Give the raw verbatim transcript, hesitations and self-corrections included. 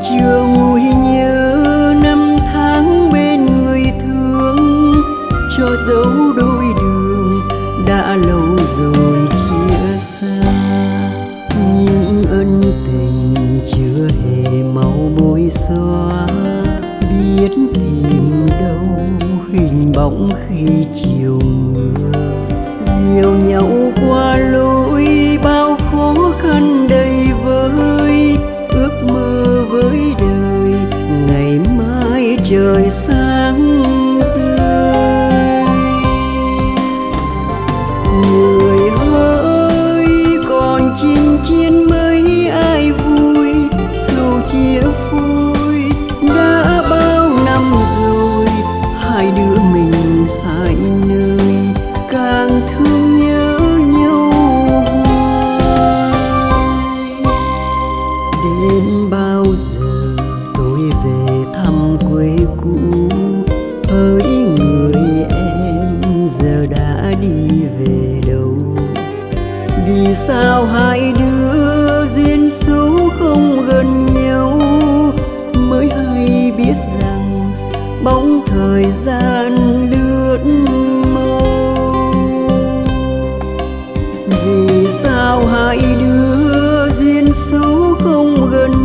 chưa nguôi nhớ năm tháng bên người thương, cho dấu đôi đường đã lâu rồi chia xa. Những ân tình chưa hề mau bôi xóa, biết tìm đâu hình bóng khi chiều mưa. Dìu nhau qua lối bao khó khăn đầy vơi, ước mơ với đời ngày mai trời sáng tươi. Người ơi còn chinh chiến mấy ai vui, dù chia phôi đã bao năm rồi. Hai đứa mình hai nơi càng thương nhớ nhau hoài. Đến bao giờ tôi về thăm quê cũ, hỡi người em giờ đã đi về đâu? Vì sao hai đứa duyên số không gần nhau, mới hay biết rằng bóng thời gian lướt mau. Vì sao hai đứa duyên số không gần